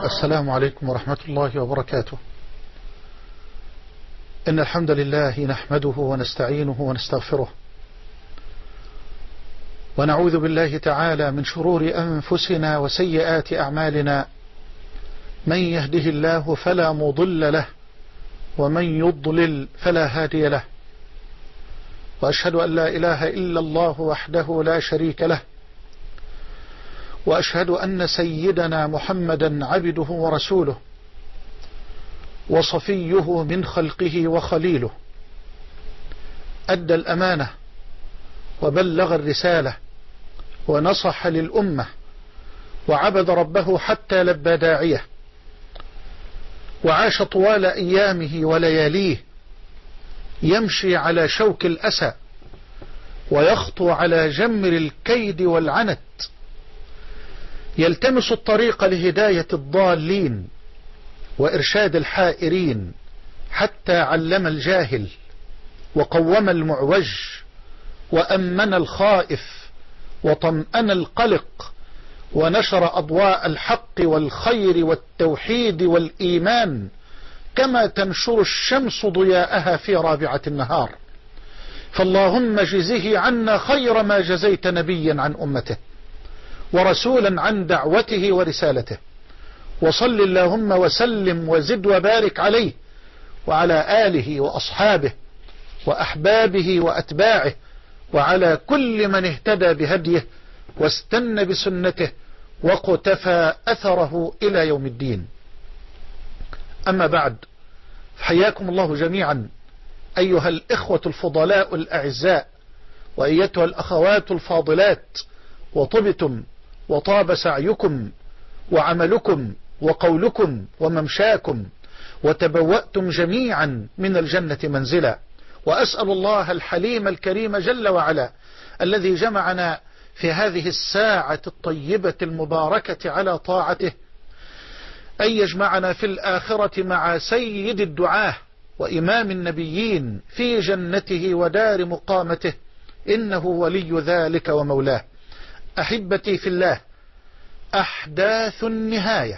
السلام عليكم ورحمة الله وبركاته. إن الحمد لله نحمده ونستعينه ونستغفره، ونعوذ بالله تعالى من شرور أنفسنا وسيئات أعمالنا. من يهده الله فلا مضل له، ومن يضلل فلا هادي له. وأشهد أن لا إله إلا الله وحده لا شريك له، وأشهد أن سيدنا محمدا عبده ورسوله، وصفيه من خلقه وخليله. أدى الأمانة وبلغ الرسالة ونصح للأمة، وعبد ربه حتى لبى داعيه، وعاش طوال أيامه ولياليه يمشي على شوك الأسى، ويخطو على جمر الكيد والعنت، يلتمس الطريق لهداية الضالين وإرشاد الحائرين، حتى علم الجاهل وقوم المعوج وأمن الخائف وطمأن القلق، ونشر أضواء الحق والخير والتوحيد والإيمان كما تنشر الشمس ضياءها في رابعة النهار. فاللهم جزه عنا خير ما جزيت نبيا عن أمته، ورسولا عن دعوته ورسالته. وصل اللهم وسلم وزد وبارك عليه وعلى آله وأصحابه وأحبابه وأتباعه، وعلى كل من اهتدى بهديه واستنى بسنته وقتفى أثره إلى يوم الدين. أما بعد، حياكم الله جميعا أيها الإخوة الفضلاء الأعزاء، وأيتها الأخوات الفاضلات، وطبتم وطاب سعيكم وعملكم وقولكم وممشاكم، وتبوأتم جميعا من الجنة منزلا. وأسأل الله الحليم الكريم جل وعلا الذي جمعنا في هذه الساعة الطيبة المباركة على طاعته أن يجمعنا في الآخرة مع سيد الدعاة وإمام النبيين في جنته ودار مقامته، إنه ولي ذلك ومولاه. أحبتي في الله، أحداث النهاية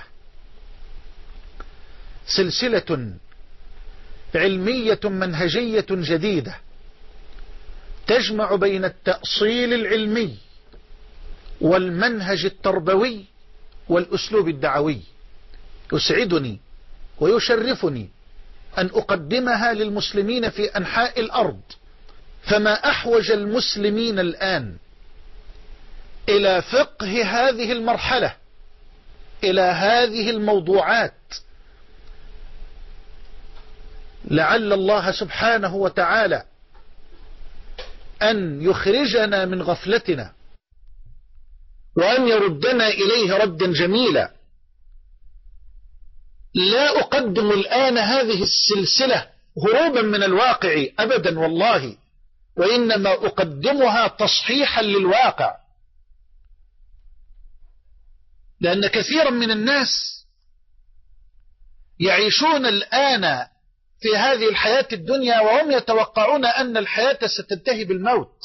سلسلة علمية منهجية جديدة تجمع بين التأصيل العلمي والمنهج التربوي والأسلوب الدعوي. يسعدني ويشرفني أن أقدمها للمسلمين في أنحاء الأرض. فما أحوج المسلمين الآن إلى فقه هذه المرحلة، إلى هذه الموضوعات، لعل الله سبحانه وتعالى أن يخرجنا من غفلتنا وأن يردنا إليه ردا جميلا. لا أقدم الآن هذه السلسلة هروبا من الواقع أبدا والله، وإنما أقدمها تصحيحا للواقع، لأن كثيرا من الناس يعيشون الآن في هذه الحياة الدنيا وهم يتوقعون أن الحياة ستنتهي بالموت.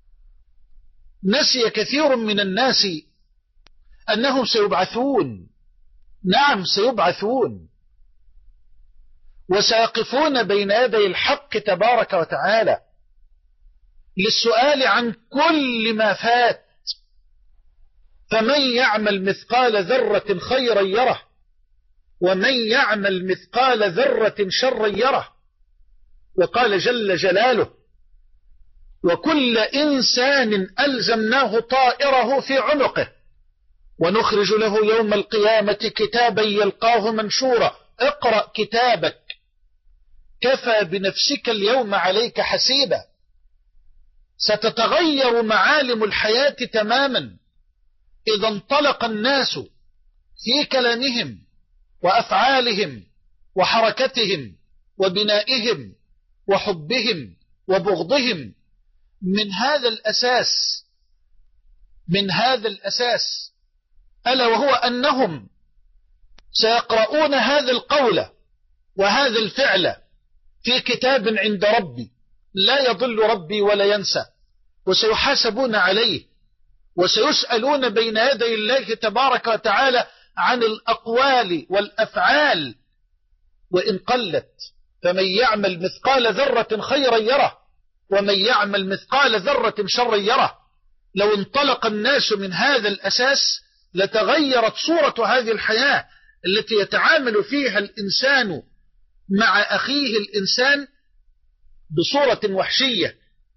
نسي كثير من الناس أنهم سيبعثون. نعم، سيبعثون وسيقفون بين يدي الحق تبارك وتعالى للسؤال عن كل ما فات. فمن يعمل مثقال ذرة خيرا يره، ومن يعمل مثقال ذرة شرا يره. وقال جل جلاله: وكل إنسان ألزمناه طائره في عنقه، ونخرج له يوم القيامة كتابا يلقاه منشورا. اقرأ كتابك كفى بنفسك اليوم عليك حسيبا. ستتغير معالم الحياة تماما إذا انطلق الناس في كلامهم وأفعالهم وحركتهم وبنائهم وحبهم وبغضهم من هذا الأساس، ألا وهو أنهم سيقرؤون هذا القول وهذا الفعل في كتاب عند ربي لا يضل ربي ولا ينسى، وسيحاسبون عليه، وسيسألون بين يدي الله تبارك وتعالى عن الأقوال والأفعال وإن قلت. فمن يعمل مثقال ذرة خيرا يره ومن يعمل مثقال ذرة شرا يره. لو انطلق الناس من هذا الأساس لتغيرت صورة هذه الحياة التي يتعامل فيها الإنسان مع أخيه الإنسان بصورة وحشية.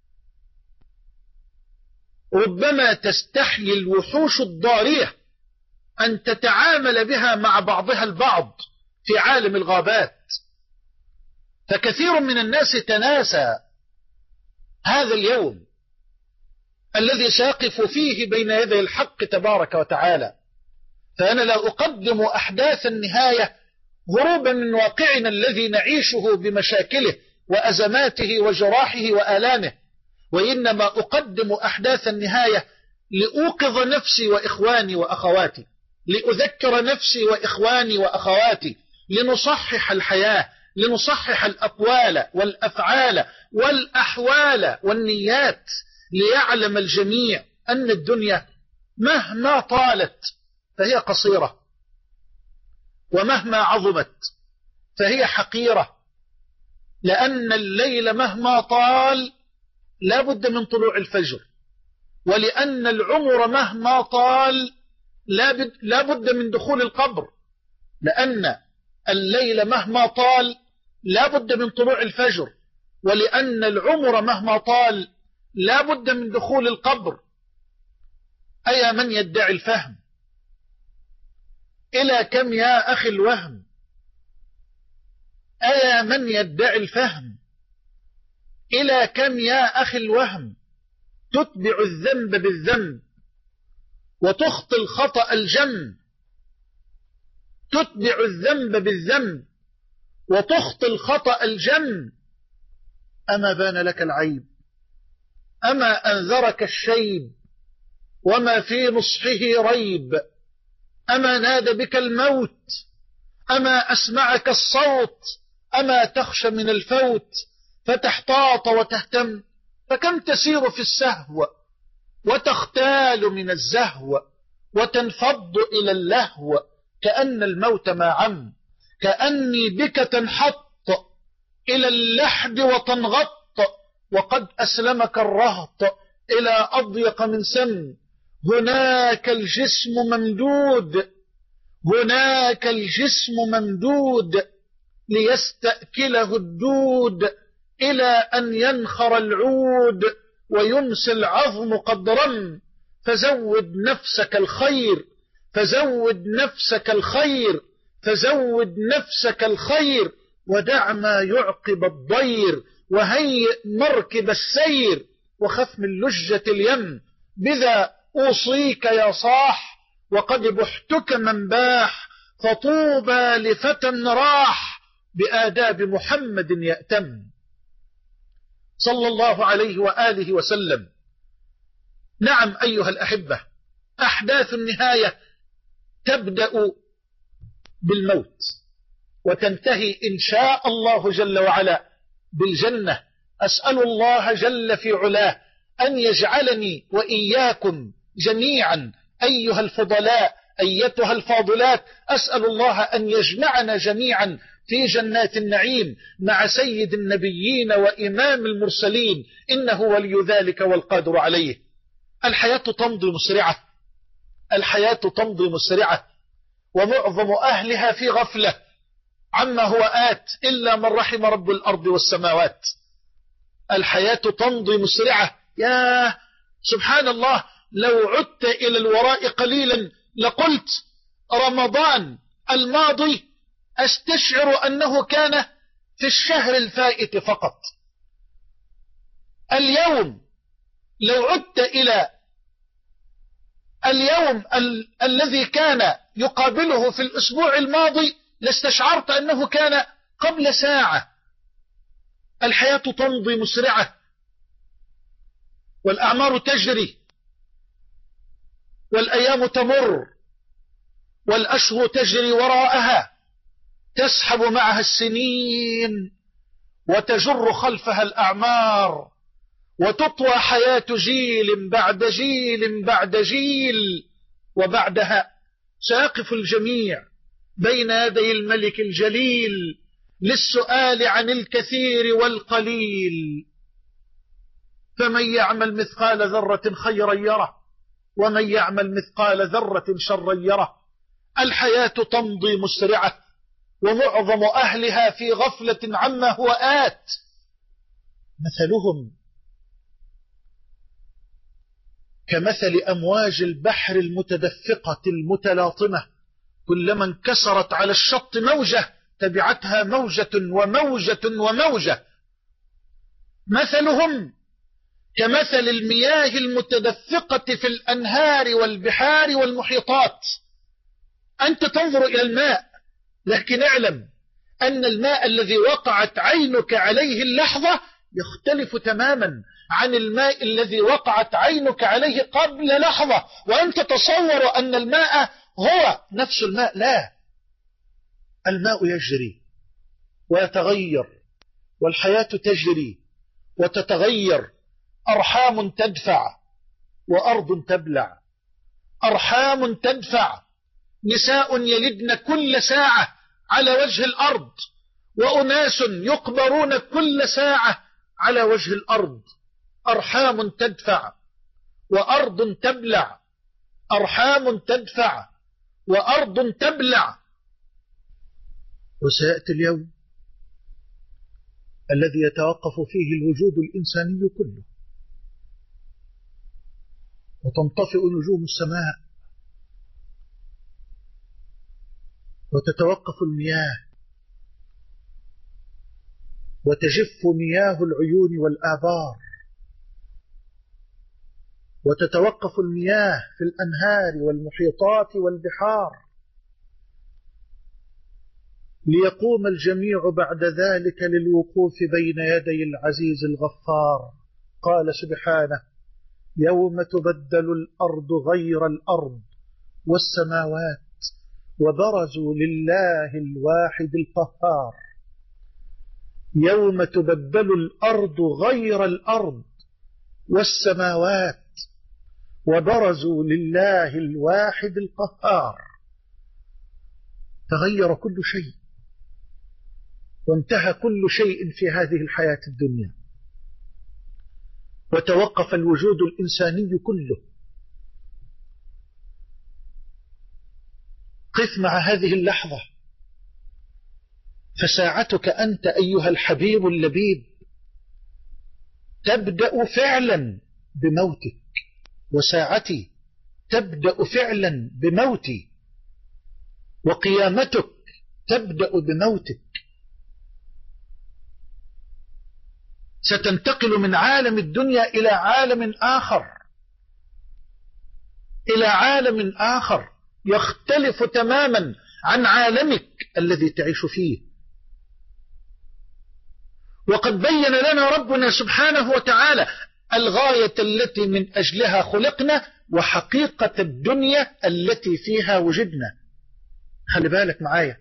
ربما تستحيي الوحوش الضارية أن تتعامل بها مع بعضها البعض في عالم الغابات. فكثير من الناس تناسى هذا اليوم الذي سيقف فيه بين يدي الحق تبارك وتعالى. فأنا لا أقدم أحداث النهاية هروبا من واقعنا الذي نعيشه بمشاكله وأزماته وجراحه وآلامه، وإنما أقدم أحداث النهاية لأوقظ نفسي وإخواني وأخواتي، لأذكر نفسي وإخواني وأخواتي، لنصحح الحياة، لنصحح الأقوال والأفعال والأحوال والنيات، ليعلم الجميع أن الدنيا مهما طالت فهي قصيرة، ومهما عظمت فهي حقيرة، لأن الليل مهما طال لا بد من طلوع الفجر، ولأن العمر مهما طال لا بد من دخول القبر، لأن الليل مهما طال لا بد من طلوع الفجر، ولأن العمر مهما طال لا بد من دخول القبر. أيا من يدعي الفهم، إلى كم يا أخي الوهم؟ أيا من يدعي الفهم، إلى كم يا أخي الوهم؟ تتبع الذنب بالذنب وتخطي الخطأ الجم، تتبع الذنب بالذنب وتخطي الخطأ الجم. أما بان لك العيب، أما أنذرك الشيب، وما في نصحه ريب، أما نادى بك الموت، أما أسمعك الصوت، أما تخشى من الفوت فتحتاط وتهتم. فكم تسير في السهو وتختال من الزهو وتنفض إلى اللهو، كأن الموت ما عم، كأني بك تنحط إلى اللحد وتنغط، وقد أسلمك الرهط إلى أضيق من سم. هناك الجسم ممدود، هناك الجسم ممدود ليستأكله الدود، إلى أن ينخر العود ويمسي العظم قد رم. فزود نفسك الخير، فزود نفسك الخير، فزود نفسك الخير، ودع ما يعقب الضير، وهيئ مركب السير، وخف من لجة اليم. بذا أوصيك يا صاح، وقد بحتك من باح، فطوبى لفتى راح بآداب محمد يأتم صلى الله عليه وآله وسلم. نعم أيها الأحبة، أحداث النهاية تبدأ بالموت وتنتهي إن شاء الله جل وعلا بالجنة. أسأل الله جل في علاه أن يجعلني وإياكم جميعا أيها الفضلاء أيتها الفاضلات، أسأل الله أن يجمعنا جميعا في جنات النعيم مع سيد النبيين وإمام المرسلين، إنه ولي ذلك والقادر عليه. الحياة تمضي مسرعة، الحياة تمضي مسرعة، ومعظم أهلها في غفلة عما هو آت إلا من رحم رب الأرض والسماوات. الحياة تمضي مسرعة. يا سبحان الله، لو عدت إلى الوراء قليلا لقلت رمضان الماضي أستشعر أنه كان في الشهر الفائت فقط. اليوم لو عدت إلى اليوم الذي كان يقابله في الأسبوع الماضي لاستشعرت أنه كان قبل ساعة. الحياة تمضي مسرعة، والأعمار تجري، والأيام تمر، والأشهر تجري وراءها، تسحب معها السنين وتجر خلفها الأعمار، وتطوى حياة جيل بعد جيل بعد جيل، وبعدها سيقف الجميع بين يدي الملك الجليل للسؤال عن الكثير والقليل. فمن يعمل مثقال ذرة خيرا يره، ومن يعمل مثقال ذرة شرا يره. الحياة تمضي مسرعة، ومعظم أهلها في غفلة عما هو آت. مثلهم كمثل أمواج البحر المتدفقة المتلاطمة، كلما انكسرت على الشط موجة تبعتها موجة وموجة وموجة. مثلهم كمثل المياه المتدفقة في الأنهار والبحار والمحيطات. أنت تنظر إلى الماء، لكن اعلم أن الماء الذي وقعت عينك عليه اللحظة يختلف تماما عن الماء الذي وقعت عينك عليه قبل لحظة. وأنت تصور أن الماء هو نفس الماء. لا، الماء يجري ويتغير، والحياة تجري وتتغير. أرحام تدفع وأرض تبلع، أرحام تدفع. نساء يلدن كل ساعة على وجه الأرض، وأناس يقبرون كل ساعة على وجه الأرض. أرحام تدفع وأرض تبلع، أرحام تدفع وأرض تبلع. وسيأتي اليوم الذي يتوقف فيه الوجود الإنساني كله، وتنطفئ نجوم السماء، وتتوقف المياه، وتجف مياه العيون والآبار، وتتوقف المياه في الأنهار والمحيطات والبحار، ليقوم الجميع بعد ذلك للوقوف بين يدي العزيز الغفار. قال سبحانه: يوم تبدل الأرض غير الأرض والسماوات وبرزوا لله الواحد القهار. يوم تبدل الأرض غير الأرض والسماوات وبرزوا لله الواحد القهار. تغير كل شيء، وانتهى كل شيء في هذه الحياة الدنيا، وتوقف الوجود الإنساني كله. قف مع هذه اللحظة، فساعتك أنت أيها الحبيب اللبيب تبدأ فعلا بموتك، وساعتي تبدأ فعلا بموتي، وقيامتك تبدأ بموتك. ستنتقل من عالم الدنيا إلى عالم آخر، إلى عالم آخر يختلف تماما عن عالمك الذي تعيش فيه. وقد بين لنا ربنا سبحانه وتعالى الغاية التي من أجلها خلقنا، وحقيقة الدنيا التي فيها وجدنا. خلي بالك معايا،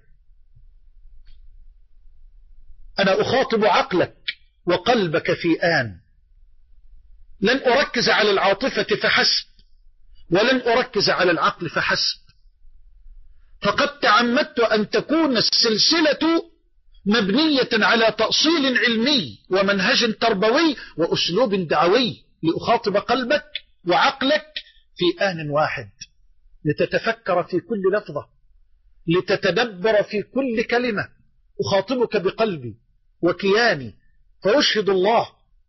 أنا أخاطب عقلك وقلبك في آن. لن أركز على العاطفة فحسب، ولن أركز على العقل فحسب. فقد تعمدت أن تكون السلسلة مبنية على تأصيل علمي ومنهج تربوي وأسلوب دعوي، لأخاطب قلبك وعقلك في آن واحد، لتتفكر في كل لفظة، لتتدبر في كل كلمة. أخاطبك بقلبي وكياني، فأشهد الله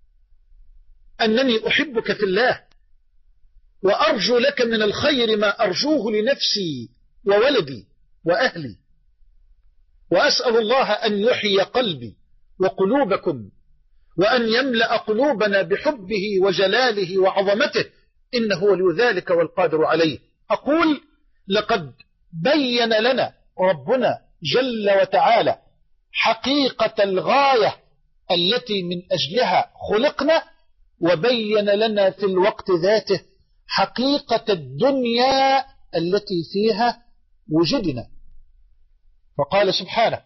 أنني أحبك في الله، وأرجو لك من الخير ما أرجوه لنفسي وولدي وأهلي، وأسأل الله أن يحيي قلبي وقلوبكم، وأن يملأ قلوبنا بحبه وجلاله وعظمته، إنه ولي ذلك والقادر عليه. أقول: لقد بين لنا ربنا جل وتعالى حقيقة الغاية التي من أجلها خلقنا، وبين لنا في الوقت ذاته حقيقة الدنيا التي فيها وجدنا. فقال سبحانه: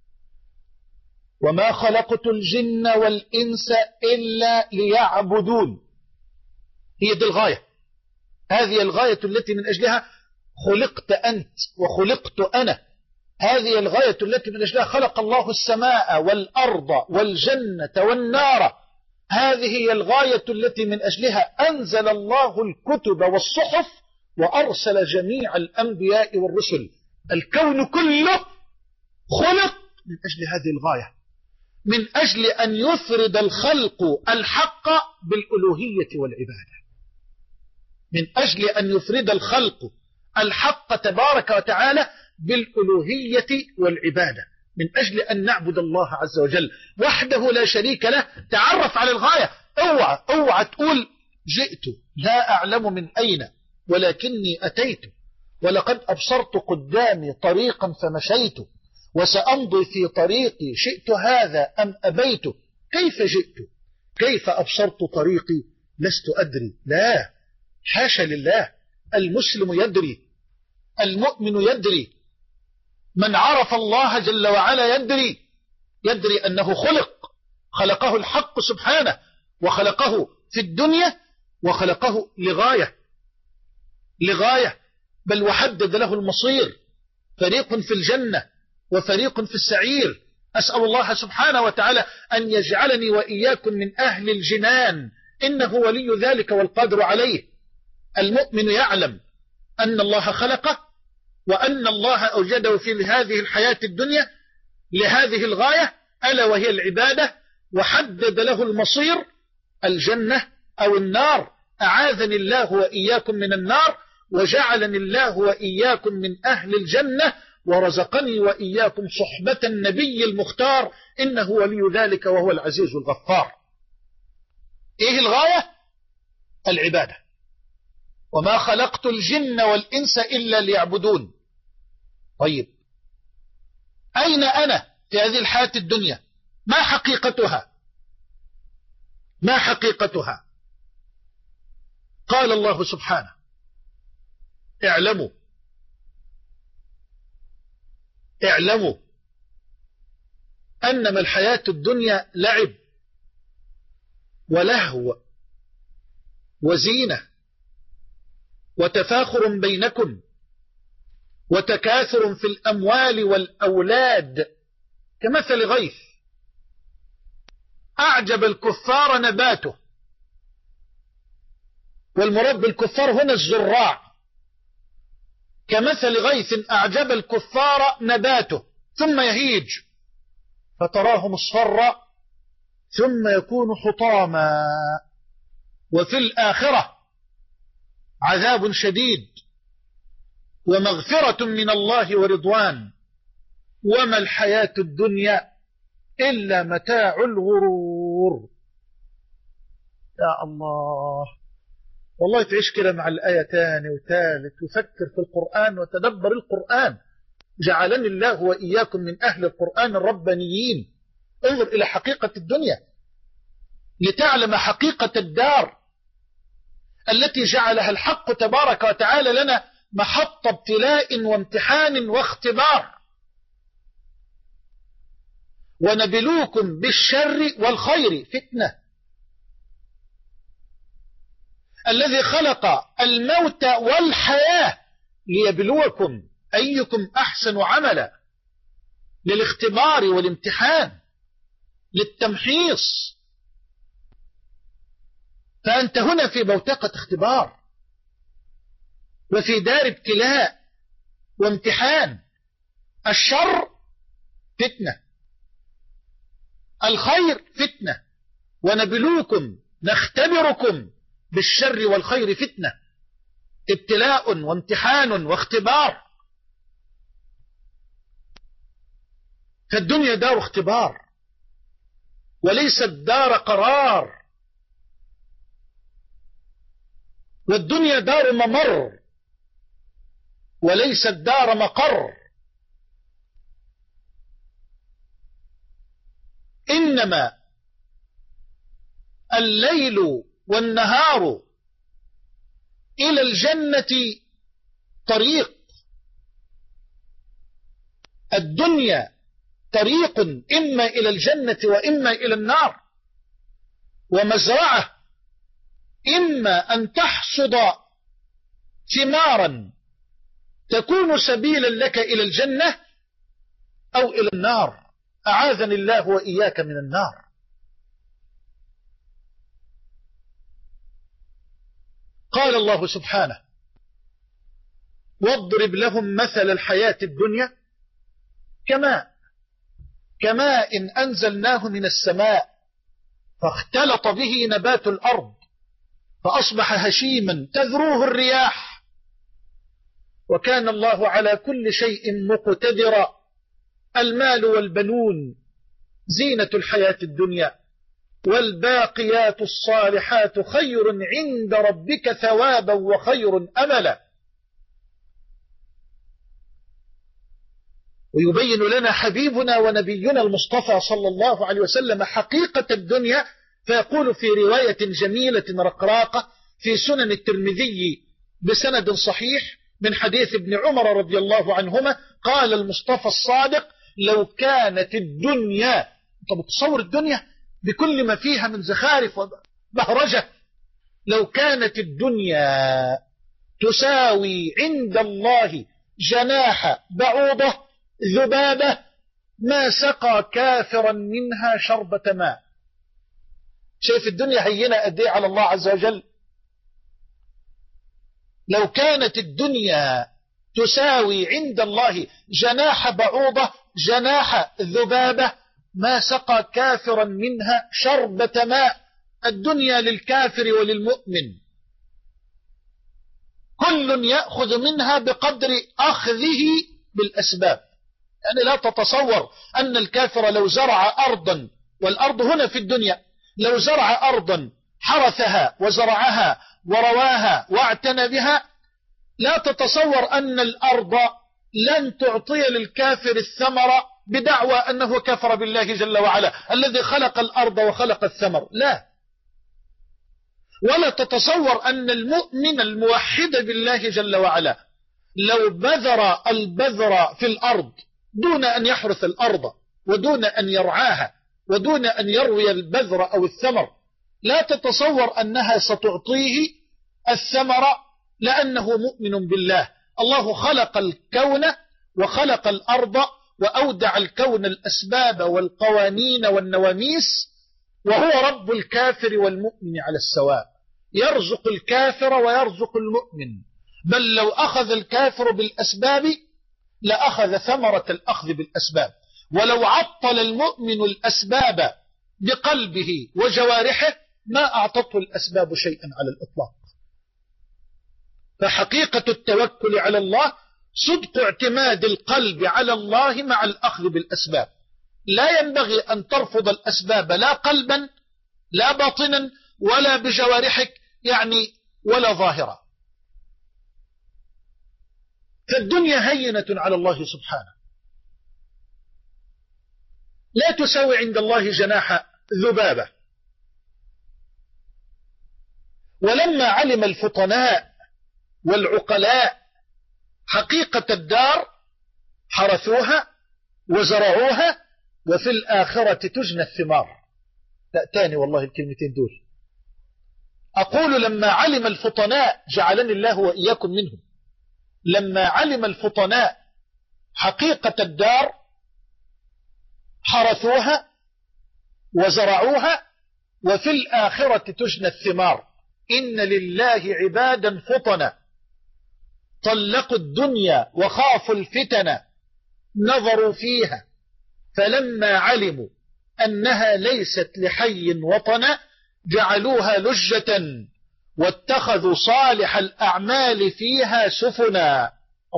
وما خلقت الجن والإنس إلا ليعبدون. هي دي الغاية، هذه الغاية التي من أجلها خلقت أنت وخلقت أنا. هذه الغاية التي من أجلها خلق الله السماء والأرض والجنة والنار. هذه هي الغاية التي من أجلها أنزل الله الكتب والصحف وأرسل جميع الأنبياء والرسل. الكون كله خلق من أجل هذه الغاية، من أجل أن يفرد الخلق الحق بالألوهية والعبادة، من أجل أن يفرد الخلق الحق تبارك وتعالى بالألوهية والعبادة، من أجل أن نعبد الله عز وجل وحده لا شريك له. تعرف على الغاية. اوعى تقول جئت لا أعلم من أين ولكني أتيت، ولقد أبصرت قدامي طريقا فمشيت، وسأمضي في طريقي شئت هذا أم أبيت. كيف جئت؟ كيف أبصرت طريقي؟ لست أدري. لا، حاشا لله. المسلم يدري، المؤمن يدري، من عرف الله جل وعلا يدري أنه خلقه الحق سبحانه، وخلقه في الدنيا وخلقه لغاية، بل وحدد له المصير، فريق في الجنة وفريق في السعير. أسأل الله سبحانه وتعالى أن يجعلني وإياكم من أهل الجنان، إنه ولي ذلك والقادر عليه. المؤمن يعلم أن الله خلقه، وأن الله أوجده في هذه الحياة الدنيا لهذه الغاية، ألا وهي العبادة، وحدد له المصير، الجنة أو النار. أعاذني الله وإياكم من النار، وجعلني الله وإياكم من أهل الجنة، ورزقني وإياكم صحبة النبي المختار، إنه ولي ذلك وهو العزيز الغفار. إيه الغاية؟ العبادة. وما خلقت الجن والإنس إلا ليعبدون. طيب، أين أنا في هذه الحياة الدنيا؟ ما حقيقتها؟ قال الله سبحانه: اعلموا أنما الحياة الدنيا لعب ولهو وزينة وتفاخر بينكم وتكاثر في الأموال والأولاد كمثل غيث أعجب الكفار نباته. والمراد بالكفار هنا الزراع. كمثل غيث أعجب الكفار نباته ثم يهيج فتراه مصفرا ثم يكون حطاما، وفي الآخرة عذاب شديد ومغفرة من الله ورضوان، وما الحياة الدنيا إلا متاع الغرور. يا الله، والله تعيش كده مع الآية تاني وثالث، وفكر في القرآن وتدبر القرآن. جعلني الله وإياكم من أهل القرآن الربانيين. انظر إلى حقيقة الدنيا لتعلم حقيقة الدار التي جعلها الحق تبارك وتعالى لنا محط ابتلاء وامتحان واختبار. ونبلوكم بالشر والخير فتنة. الذي خلق الموت والحياة ليبلوكم أيكم أحسن عملا، للاختبار والامتحان، للتمحيص. فأنت هنا في بوتقة اختبار وفي دار ابتلاء وامتحان. الشر فتنة، الخير فتنة. ونبلوكم نختبركم بالشر والخير فتنة، ابتلاء وامتحان واختبار. فالدنيا دار اختبار وليست دار قرار، والدنيا دار ممر وليست دار مقر. إنما الليل والنهار إلى الجنة طريق. الدنيا طريق إما إلى الجنة وإما إلى النار، ومزرعة إما أن تحصد ثمارا تكون سبيلا لك إلى الجنة أو إلى النار. أعاذني الله وإياك من النار. قال الله سبحانه: واضرب لهم مثل الحياة الدنيا كماء إن أنزلناه من السماء فاختلط به نبات الأرض فأصبح هشيما تذروه الرياح وكان الله على كل شيء مقتدرا. المال والبنون زينة الحياة الدنيا والباقيات الصالحات خير عند ربك ثوابا وخير أملا. ويبين لنا حبيبنا ونبينا المصطفى صلى الله عليه وسلم حقيقة الدنيا، فيقول في رواية جميلة رقراقة في سنن الترمذي بسند صحيح من حديث ابن عمر رضي الله عنهما، قال المصطفى الصادق: لو كانت الدنيا، طب تصور الدنيا بكل ما فيها من زخارف وبهرجة، لو كانت الدنيا تساوي عند الله جناح بعوضة ذبابة ما سقى كافرا منها شربة ماء. شايف الدنيا هينة قد ايه على الله عز وجل؟ لو كانت الدنيا تساوي عند الله جناح بعوضة جناح ذبابة ما سقى كافرا منها شربة ماء. الدنيا للكافر وللمؤمن كل يأخذ منها بقدر أخذه بالأسباب. يعني لا تتصور أن الكافر لو زرع أرضا، والأرض هنا في الدنيا، لو زرع أرضا حرثها وزرعها ورواها واعتنى بها، لا تتصور أن الأرض لن تعطي للكافر الثمرة بدعوى أنه كفر بالله جل وعلا الذي خلق الأرض وخلق الثمر، لا. ولا تتصور أن المؤمن الموحد بالله جل وعلا لو بذر البذر في الأرض دون أن يحرث الأرض ودون أن يرعاها ودون أن يروي البذر أو الثمر، لا تتصور أنها ستعطيه الثمر لأنه مؤمن بالله. الله خلق الكون وخلق الأرض وأودع الكون الأسباب والقوانين والنواميس، وهو رب الكافر والمؤمن على السواء، يرزق الكافر ويرزق المؤمن، بل لو أخذ الكافر بالأسباب لأخذ ثمرة الأخذ بالأسباب، ولو عطل المؤمن الأسباب بقلبه وجوارحه ما أعطته الأسباب شيئا على الإطلاق. فحقيقة التوكل على الله صدق اعتماد القلب على الله مع الأخذ بالأسباب. لا ينبغي أن ترفض الأسباب لا قلبا لا باطنا ولا بجوارحك يعني ولا ظاهرة. فالدنيا هينة على الله سبحانه، لا تساوي عند الله جناح ذبابة. ولما علم الفطناء والعقلاء حقيقة الدار حرثوها وزرعوها وفي الآخرة تجنى الثمار. لا تاني والله الكلمتين دول، أقول لما علم الفطناء جعلني الله وإياكم منهم، لما علم الفطناء حقيقة الدار حرثوها وزرعوها وفي الآخرة تجنى الثمار. إن لله عبادا فطنا طلقوا الدنيا وخافوا الفتن نظروا فيها فلما علموا أنها ليست لحي وطنا جعلوها لجة واتخذوا صالح الأعمال فيها سفنا.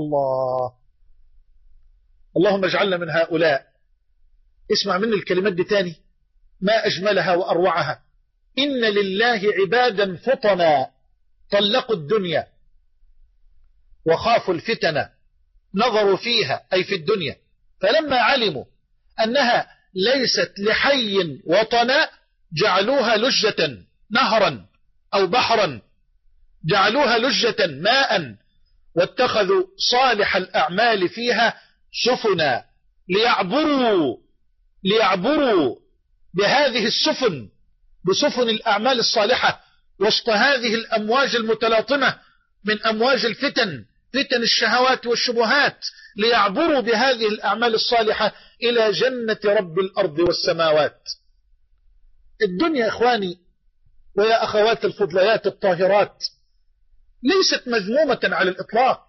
اللهم اجعلنا من هؤلاء. اسمع مني الكلمات دي تاني، ما أجملها وأروعها. إن لله عبادا فطنا طلقوا الدنيا وخافوا الفتن نظروا فيها أي في الدنيا فلما علموا أنها ليست لحي وطنا جعلوها لجة نهرا أو بحرا، جعلوها لجة ماء واتخذوا صالح الأعمال فيها سفنا ليعبروا بهذه السفن بسفن الأعمال الصالحة وسط هذه الأمواج المتلاطمة من أمواج الفتن فتن الشهوات والشبهات ليعبروا بهذه الأعمال الصالحة إلى جنة رب الأرض والسماوات. الدنيا إخواني ويا أخوات الفضليات الطاهرات ليست مذمومة على الإطلاق،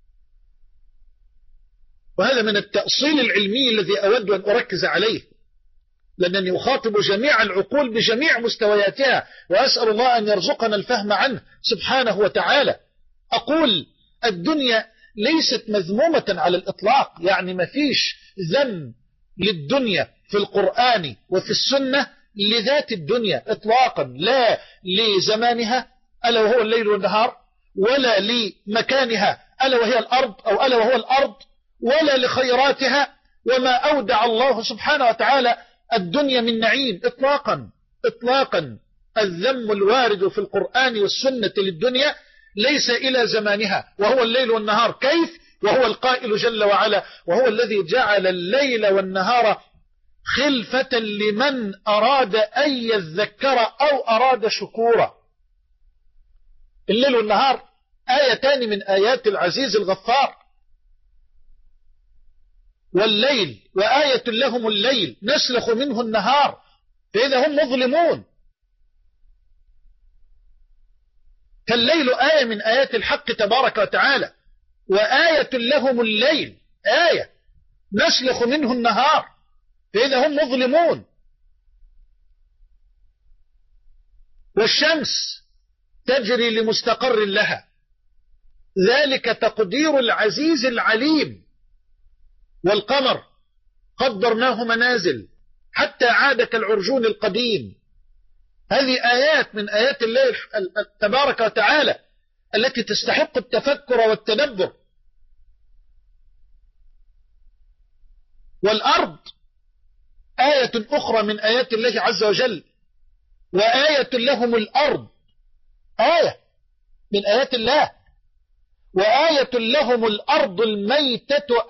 وهذا من التأصيل العلمي الذي أود أن أركز عليه، لأنني أخاطب جميع العقول بجميع مستوياتها، وأسأل الله أن يرزقنا الفهم عنه سبحانه وتعالى. أقول الدنيا ليست مذمومة على الإطلاق، يعني ما فيش ذم للدنيا في القرآن وفي السنة لذات الدنيا إطلاقا، لا لزمانها ألا وهو الليل والنهار، ولا لمكانها ألا وهي الأرض أو ألا وهو الأرض، ولا لخيراتها وما أودع الله سبحانه وتعالى الدنيا من نعيم إطلاقا إطلاقا. الذم الوارد في القرآن والسنة للدنيا ليس إلى زمانها وهو الليل والنهار، كيف وهو القائل جل وعلا: وهو الذي جعل الليل والنهار خلفة لمن أراد أن يذكر أو أراد شكورا. الليل والنهار آيتان من آيات العزيز الغفار. والليل وآية لهم الليل نسلخ منه النهار فإذا هم مظلمون. فالليل آية من آيات الحق تبارك وتعالى، وآية لهم الليل آية نسلخ منه النهار فإذا هم مظلمون. والشمس تجري لمستقر لها، ذلك تقدير العزيز العليم. والقمر قدرناه منازل حتى عاد كالعرجون القديم. هذه آيات من آيات الله تبارك وتعالى التي تستحق التفكر والتدبر. والأرض آية أخرى من آيات الله عز وجل، وآية لهم الأرض آية من آيات الله، وآية لهم الأرض الميتة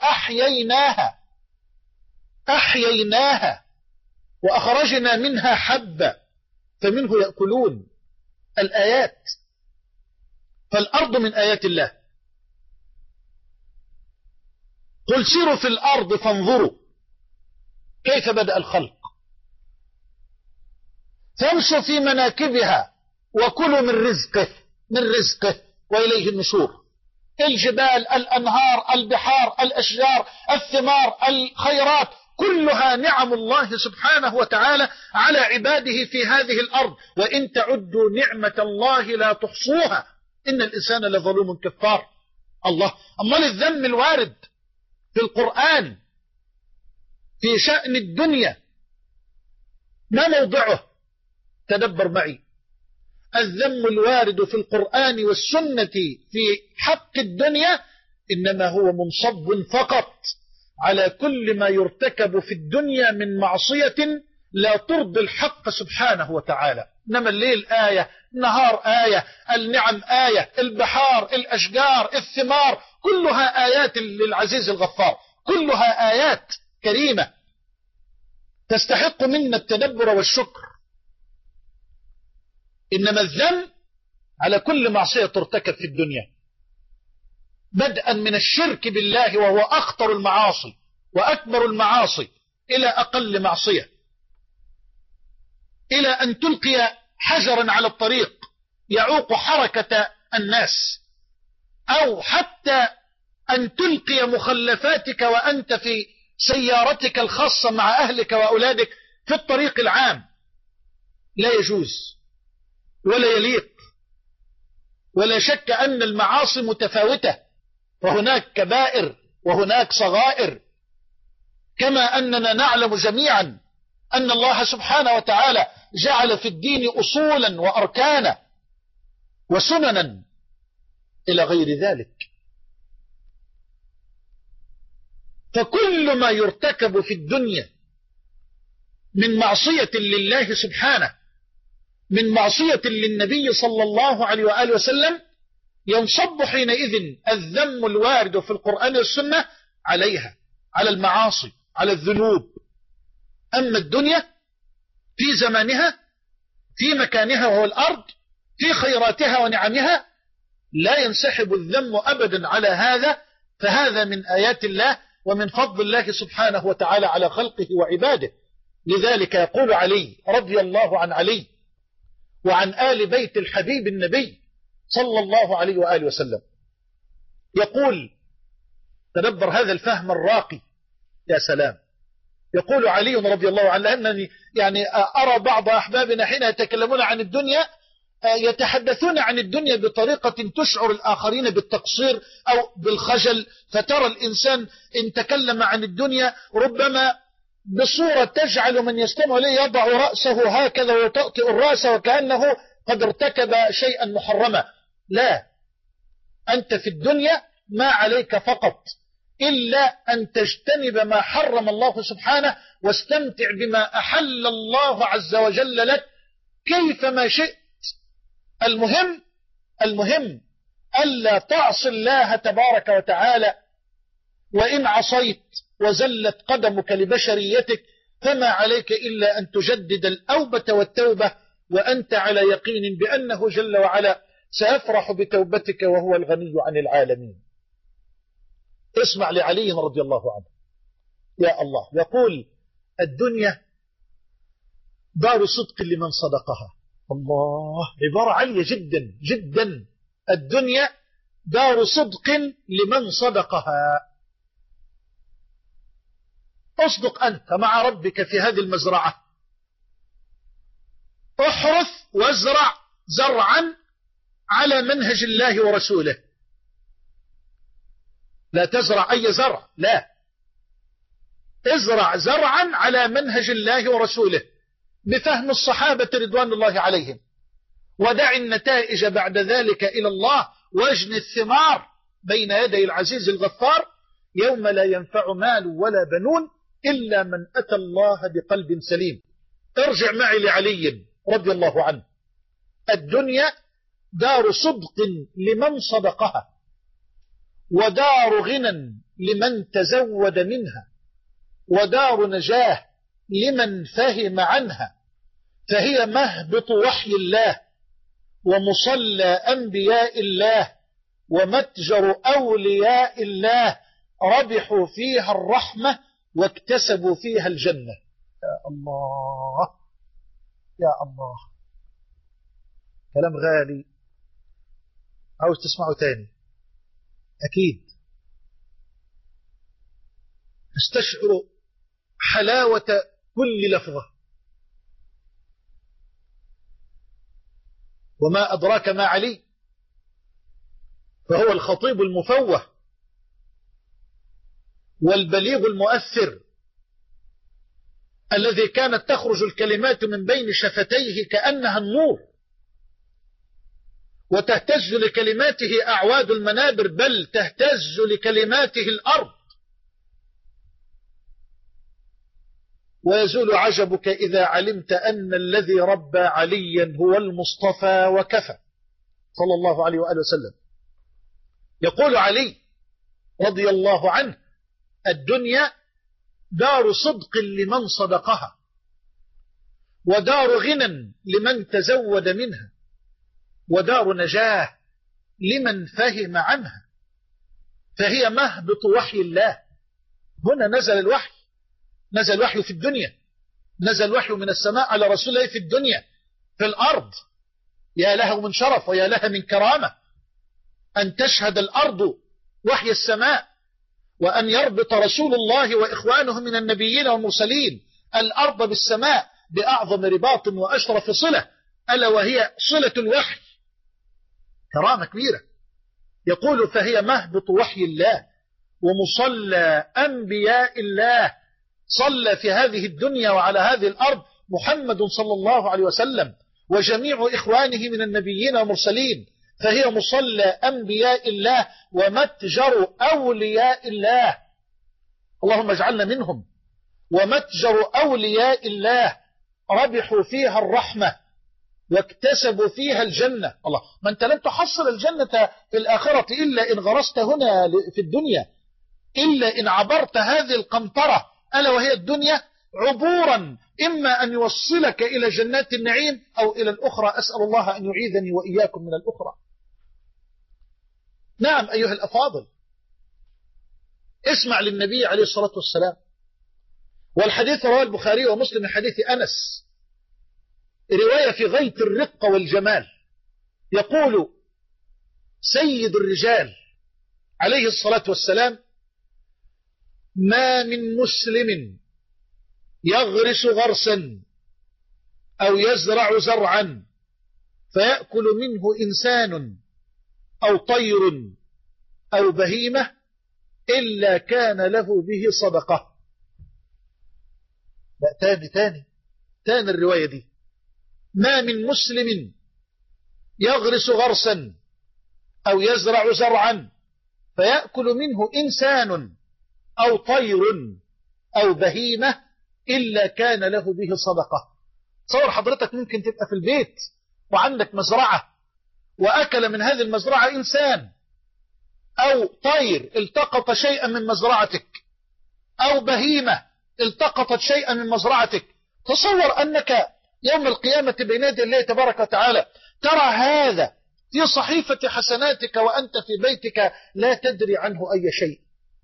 أحييناها وأخرجنا منها حبا فمنه يأكلون. الآيات. فالأرض من آيات الله. قل سيروا في الأرض فانظروا كيف بدأ الخلق فامشوا في مناكبها وكلوا من رزقه وإليه النشور. الجبال، الأنهار، البحار، الأشجار، الثمار، الخيرات، كلها نعم الله سبحانه وتعالى على عباده في هذه الأرض، وإن تعدوا نعمة الله لا تحصوها إن الإنسان لظلوم كفار. الله. أمال الذم الوارد في القرآن في شأن الدنيا ما موضعه؟ تدبر معي. الذم الوارد في القرآن والسنة في حق الدنيا إنما هو منصب فقط على كل ما يرتكب في الدنيا من معصية لا ترضي الحق سبحانه وتعالى. إنما الليل آية، النهار آية، النعم آية، البحار، الأشجار، الثمار، كلها آيات للعزيز الغفار، كلها آيات كريمة تستحق منا التدبر والشكر. إنما الذم على كل معصية ترتكب في الدنيا، بدءا من الشرك بالله وهو أخطر المعاصي وأكبر المعاصي إلى أقل معصية، إلى أن تلقي حجرا على الطريق يعوق حركة الناس، أو حتى أن تلقي مخلفاتك وأنت في سيارتك الخاصة مع أهلك وأولادك في الطريق العام. لا يجوز ولا يليق. ولا شك أن المعاصي متفاوتة، وهناك كبائر وهناك صغائر، كما أننا نعلم جميعا أن الله سبحانه وتعالى جعل في الدين أصولا وأركانا وسننا إلى غير ذلك. فكل ما يرتكب في الدنيا من معصية لله سبحانه، من معصية للنبي صلى الله عليه وآله وسلم، ينصب حينئذ الذم الوارد في القرآن والسنة عليها، على المعاصي، على الذنوب. أما الدنيا في زمانها، في مكانها وهو الأرض، في خيراتها ونعمها، لا ينسحب الذم أبدا على هذا، فهذا من آيات الله ومن فضل الله سبحانه وتعالى على خلقه وعباده. لذلك يقول علي رضي الله عن علي وعن آل بيت الحبيب النبي صلى الله عليه وآله وسلم، يقول تدبر هذا الفهم الراقي يا سلام. يقول علي رضي الله عنه، لأنني يعني أرى بعض أحبابنا حين يتكلمون عن الدنيا يتحدثون عن الدنيا بطريقة تشعر الآخرين بالتقصير أو بالخجل، فترى الإنسان إن تكلم عن الدنيا ربما بصورة تجعل من يستمع إليه يضع رأسه هكذا ويطأطئ الرأس وكأنه قد ارتكب شيئا محرما. لا، أنت في الدنيا ما عليك فقط إلا أن تجتنب ما حرم الله سبحانه واستمتع بما أحل الله عز وجل لك كيفما شئت. المهم ألا تعصي الله تبارك وتعالى، وإن عصيت وزلت قدمك لبشريتك فما عليك إلا أن تجدد الأوبة والتوبة وأنت على يقين بأنه جل وعلا سيفرح بتوبتك وهو الغني عن العالمين. اسمع لعلي رضي الله عنه، يا الله، يقول الدنيا دار صدق لمن صدقها. الله، عبارة عالية جدا جدا. الدنيا دار صدق لمن صدقها. اصدق أنت مع ربك في هذه المزرعة، احرث وازرع زرعا على منهج الله ورسوله. لا تزرع أي زرع، لا، ازرع زرعا على منهج الله ورسوله بفهم الصحابة رضوان الله عليهم، ودع النتائج بعد ذلك إلى الله، واجن الثمار بين يدي العزيز الغفار يوم لا ينفع مال ولا بنون إلا من أتى الله بقلب سليم. ارجع معي لعلي رضي الله عنه. الدنيا دار صدق لمن صدقها، ودار غنى لمن تزود منها، ودار نجاه لمن فهم عنها، فهي مهبط وحي الله ومصلى أنبياء الله ومتجر أولياء الله، ربحوا فيها الرحمة واكتسبوا فيها الجنة. يا الله يا الله، كلام غالي، عاوز تسمعه تاني أكيد. استشعر حلاوة كل لفظة. وما أدراك ما علي، فهو الخطيب المفوه والبليغ المؤثر الذي كانت تخرج الكلمات من بين شفتيه كأنها النور، وتهتز لكلماته أعواد المنابر، بل تهتز لكلماته الأرض. ويزول عجبك إذا علمت أن الذي ربى عليا هو المصطفى وكفى صلى الله عليه وآله وسلم. يقول علي رضي الله عنه: الدنيا دار صدق لمن صدقها، ودار غنى لمن تزود منها، ودار نجاه لمن فهم عنها، فهي مهبط وحي الله. هنا نزل الوحي، نزل وحي في الدنيا، نزل وحي من السماء على رسول الله في الدنيا. في الأرض يا لها من شرف ويا لها من كرامة أن تشهد الأرض وحي السماء، وأن يربط رسول الله وإخوانه من النبيين والمرسلين الأرض بالسماء بأعظم رباط وأشرف صلة، ألا وهي صلة الوحي. كرامة كبيرة. يقول: فهي مهبط وحي الله ومصلى أنبياء الله. صلى في هذه الدنيا وعلى هذه الأرض محمد صلى الله عليه وسلم وجميع إخوانه من النبيين والمرسلين، فهي مصلى أنبياء الله ومتجر أولياء الله. اللهم اجعلنا منهم. ومتجر أولياء الله، ربحوا فيها الرحمة واكتسبوا فيها الجنة. الله، ما أنت لن تحصل الجنة في الآخرة إلا إن غرست هنا في الدنيا، إلا إن عبرت هذه القنطرة ألا وهي الدنيا عبورا، إما أن يوصلك إلى جنات النعيم أو إلى الأخرى. أسأل الله أن يعيذني وإياكم من الأخرى. نعم أيها الأفاضل، اسمع للنبي عليه الصلاة والسلام. والحديث رواه البخاري ومسلم من حديث أنس، رواية في غاية الرقة والجمال. يقول سيد الرجال عليه الصلاة والسلام: ما من مسلم يغرس غرسا أو يزرع زرعا فيأكل منه إنسان أو طير أو بهيمة إلا كان له به صدقة. لا، تاني الرواية دي: ما من مسلم يغرس غرسا أو يزرع زرعا فيأكل منه إنسان أو طير أو بهيمة إلا كان له به صدقة. تصور حضرتك ممكن تبقى في البيت وعندك مزرعة، وأكل من هذه المزرعة إنسان أو طير التقط شيئا من مزرعتك، أو بهيمة التقطت شيئا من مزرعتك. تصور أنك يوم القيامة بين يدي الله تبارك وتعالى ترى هذا في صحيفة حسناتك وأنت في بيتك لا تدري عنه أي شيء.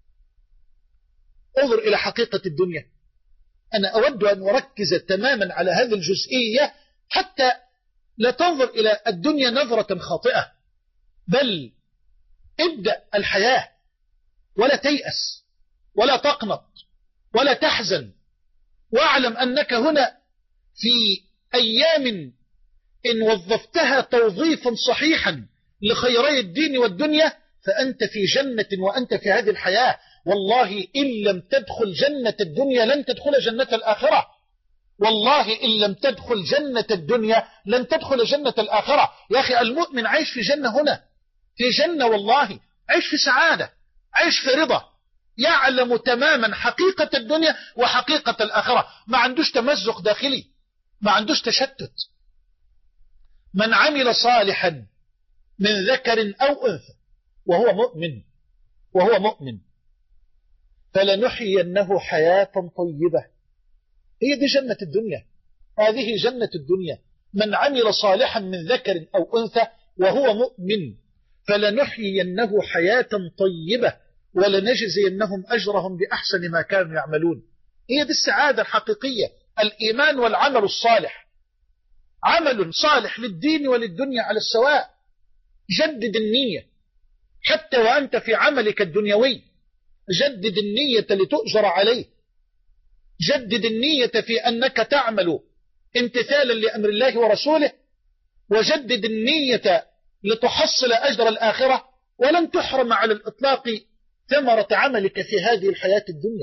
انظر إلى حقيقة الدنيا. أنا أود أن أركز تماما على هذه الجزئية حتى لا تنظر إلى الدنيا نظرة خاطئة، بل ابدأ الحياة ولا تيأس ولا تقنط ولا تحزن، واعلم أنك هنا في أيام إن وظفتها توظيفا صحيحا لخيري الدين والدنيا فأنت في جنة وأنت في هذه الحياة. والله إن لم تدخل جنة الدنيا لن تدخل جنة الآخرة. والله إن لم تدخل جنة الدنيا لن تدخل جنة الآخرة. يا أخي المؤمن عايش في جنة هنا، في جنة والله، عايش في سعادة، عايش في رضا، يعلم تماما حقيقة الدنيا وحقيقة الآخرة، ما عندوش تمزق داخلي، ما عندوش تشتت. من عمل صالحا من ذكر أو أنثى وهو مؤمن فلنحيينه حياة طيبة. هي دي جنة الدنيا، هذه جنة الدنيا. من عمل صالحا من ذكر أو أنثى وهو مؤمن فلنحيينه حياة طيبة ولنجزينهم أجرهم بأحسن ما كانوا يعملون. هي دي السعادة الحقيقية، الإيمان والعمل الصالح. عمل صالح للدين وللدنيا على السواء. جدد النية حتى وأنت في عملك الدنيوي، جدد النية لتؤجر عليه، جدد النية في أنك تعمل امتثالا لأمر الله ورسوله، وجدد النية لتحصل أجر الآخرة، ولن تحرم على الإطلاق ثمرة عملك في هذه الحياة الدنيا.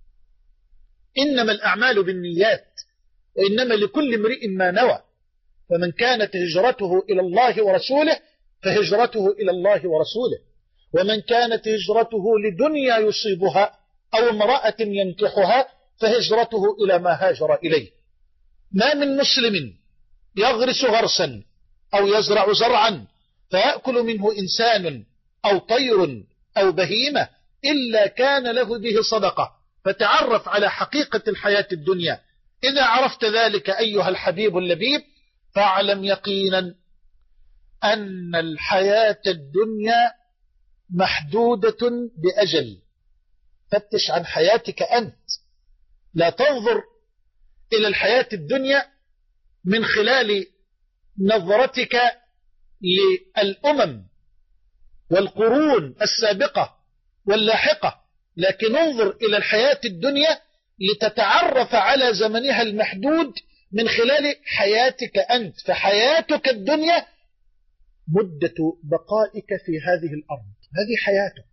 إنما الأعمال بالنيات وإنما لكل امرئ ما نوى، فمن كانت هجرته إلى الله ورسوله فهجرته إلى الله ورسوله، ومن كانت هجرته لدنيا يصيبها أو امرأة ينكحها فهجرته إلى ما هاجر إليه. ما من مسلم يغرس غرسا أو يزرع زرعا فيأكل منه إنسان أو طير أو بهيمة إلا كان له به صدقة. فتعرف على حقيقة الحياة الدنيا. إذا عرفت ذلك أيها الحبيب اللبيب فاعلم يقينا أن الحياة الدنيا محدودة بأجل. فتش عن حياتك أنت، لا تنظر إلى الحياة الدنيا من خلال نظرتك للأمم والقرون السابقة واللاحقة، لكن انظر إلى الحياة الدنيا لتتعرف على زمنها المحدود من خلال حياتك أنت. فحياتك الدنيا مدة بقائك في هذه الأرض، هذه حياتك،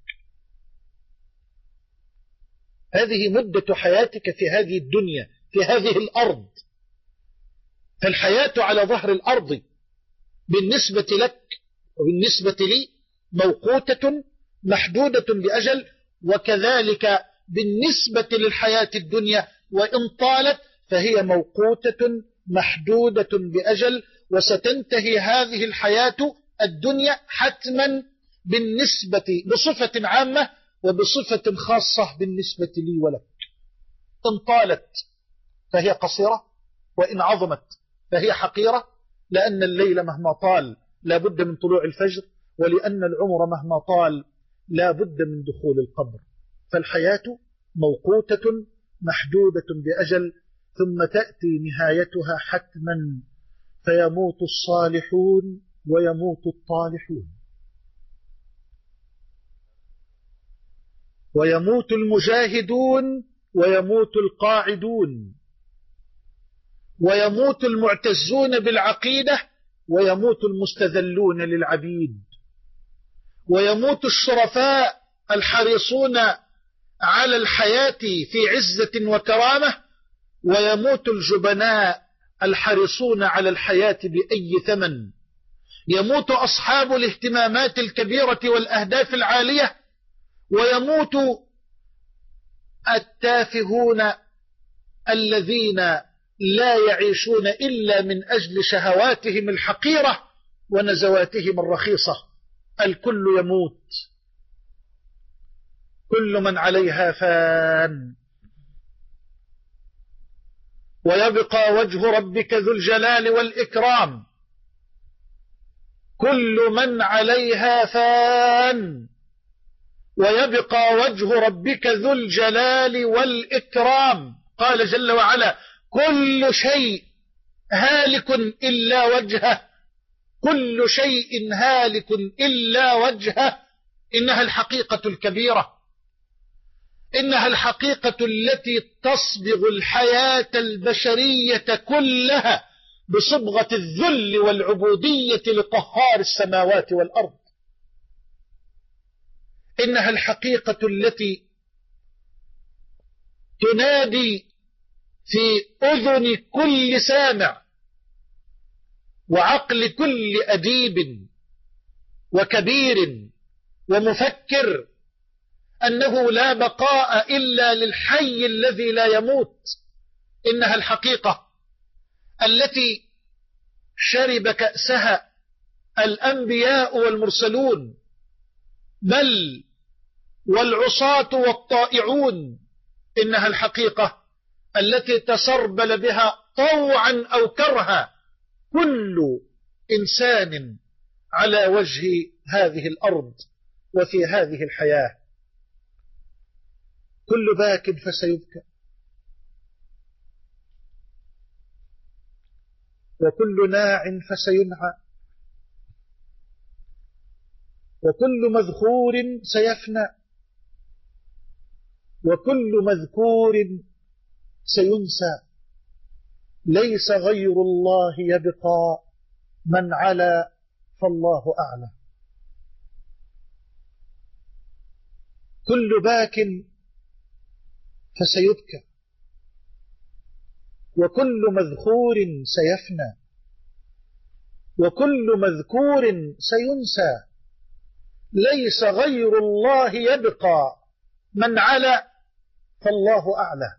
هذه مدة حياتك في هذه الدنيا، في هذه الأرض. فالحياة على ظهر الأرض بالنسبة لك وبالنسبة لي موقوتة محدودة بأجل، وكذلك بالنسبة للحياة الدنيا وإن طالت فهي موقوتة محدودة بأجل، وستنتهي هذه الحياة الدنيا حتما بصفة عامة وبصفة خاصة بالنسبة لي ولك. إن طالت فهي قصيرة، وإن عظمت فهي حقيرة، لأن الليل مهما طال لا بد من طلوع الفجر، ولأن العمر مهما طال لا بد من دخول القبر، فالحياة موقوتة محدودة بأجل، ثم تأتي نهايتها حتما، فيموت الصالحون ويموت الطالحون، ويموت المجاهدون ويموت القاعدون، ويموت المعتزون بالعقيدة ويموت المستذلون للعبيد، ويموت الشرفاء الحريصون على الحياة في عزة وكرامة، ويموت الجبناء الحريصون على الحياة بأي ثمن، يموت أصحاب الاهتمامات الكبيرة والأهداف العالية، ويموت التافهون الذين لا يعيشون إلا من أجل شهواتهم الحقيرة ونزواتهم الرخيصة. الكل يموت، كل من عليها فان، ويبقى وجه ربك ذو الجلال والإكرام. كل من عليها فان، ويبقى وجه ربك ذو الجلال والإكرام. قال جل وعلا: كل شيء هالك إلا وجهه، كل شيء هالك إلا وجهه. إنها الحقيقة الكبيرة، إنها الحقيقة التي تصبغ الحياة البشرية كلها بصبغة الذل والعبودية لقهار السماوات والأرض. إنها الحقيقة التي تنادي في أذن كل سامع وعقل كل أديب وكبير ومفكر أنه لا بقاء إلا للحي الذي لا يموت. إنها الحقيقة التي شرب كأسها الأنبياء والمرسلون، بل والعصاة والطائعون. إنها الحقيقة التي تسربل بها طوعا أو كرها كل إنسان على وجه هذه الأرض وفي هذه الحياة. كل باك فسيبكى، وكل ناع فسينعى، وكل مذخور سيفنى، وكل مذكور سينسى. ليس غير الله يبقى، من علا فالله أعلى. كل باك فسيبكى، وكل مذخور سيفنى، وكل مذكور سينسى. ليس غير الله يبقى، من علا فالله أعلى.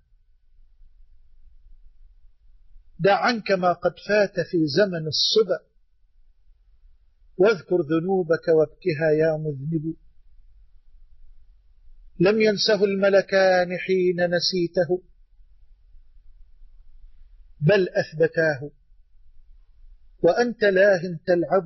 دع عنك ما قد فات في زمن الصبا، واذكر ذنوبك وابكها يا مذنب. لم ينسه الملكان حين نسيته، بل أثبتاه، وأنت لاه تلعب.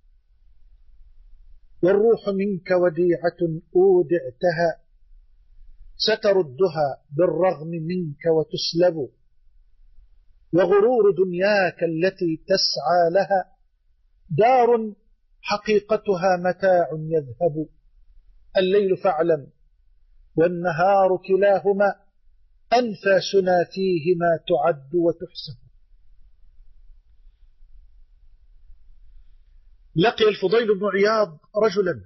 والروح منك وديعة أودعتها، ستردها بالرغم منك وتسلب. وغرور دنياك التي تسعى لها دار حقيقتها متاع يذهب. الليل فاعلم والنهار كلاهما أنفاسنا فيهما تعد وتحسب. لقي الفضيل بن عياض رجلا،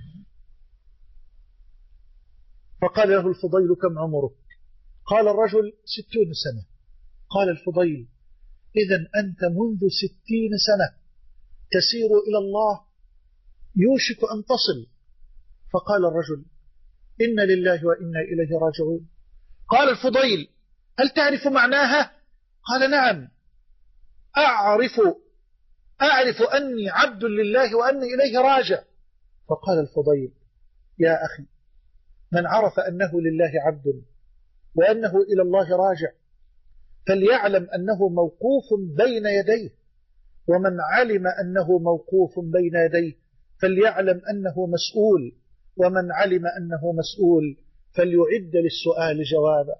فقال له الفضيل: كم عمرك؟ قال الرجل: 60 سنة. قال الفضيل: إذن أنت منذ 60 سنة تسير إلى الله، يوشك أن تصل. فقال الرجل: إن لله وإنا إليه راجعون. قال الفضيل: هل تعرف معناها؟ قال: نعم، أعرف أني عبد لله وأني إليه راجع. فقال الفضيل: يا أخي، من عرف أنه لله عبد وأنه إلى الله راجع فليعلم أنه موقوف بين يديه، ومن علم أنه موقوف بين يديه فليعلم أنه مسؤول، ومن علم أنه مسؤول فليعد للسؤال جوابا،